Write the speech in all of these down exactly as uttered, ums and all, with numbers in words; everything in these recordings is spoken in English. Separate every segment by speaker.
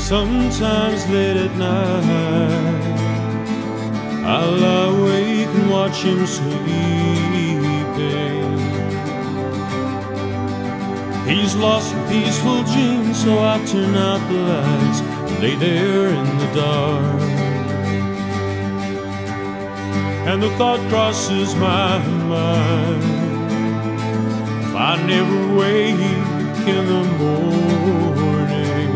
Speaker 1: Sometimes late at night I'll lie awake and watch him sleeping. He's lost a peaceful dream, so I turn out the lights and lay there in the dark. And the thought crosses my mind, if I never wake in the morning,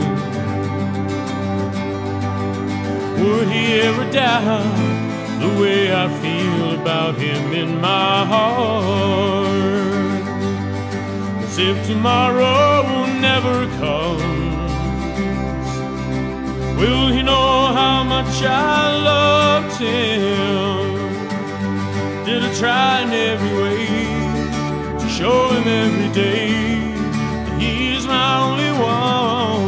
Speaker 1: would he ever doubt the way I feel about him in my heart? As if tomorrow never comes, will he know how much I loved him? Did I try in every way to show him every day that he's my only one?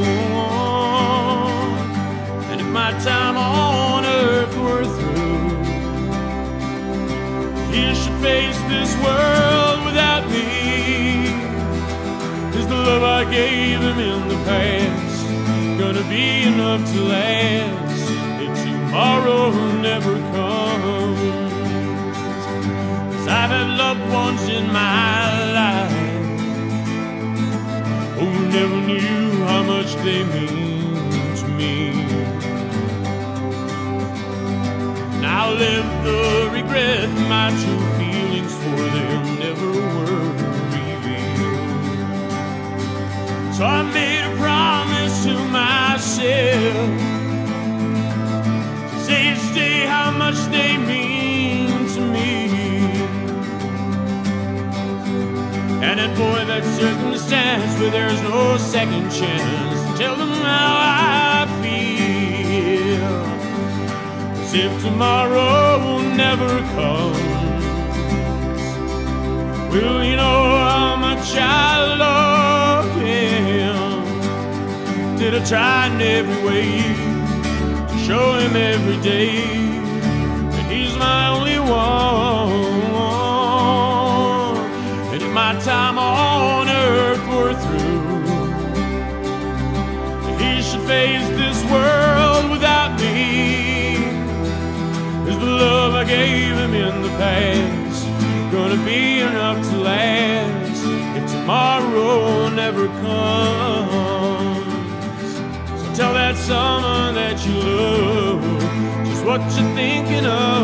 Speaker 1: And if my time on earth were through, he should face this world without me. Is the love I gave him in the past gonna be enough to last if tomorrow never comes? I've had loved ones in my life who never knew how much they mean to me. And I'll live the regret my true feelings for them never were revealed. So I made a promise to myself to say each day how much they mean to me. And then for that circumstance where there's no second chance, tell them how I feel. As if tomorrow never comes, will you know how much I love him? Did I try in every way to show him every day that he's my only one? My time on earth were through, he should face this world without me. Is the love I gave him in the past gonna be enough to last if tomorrow never comes? So tell that someone that you love just what you're thinking of.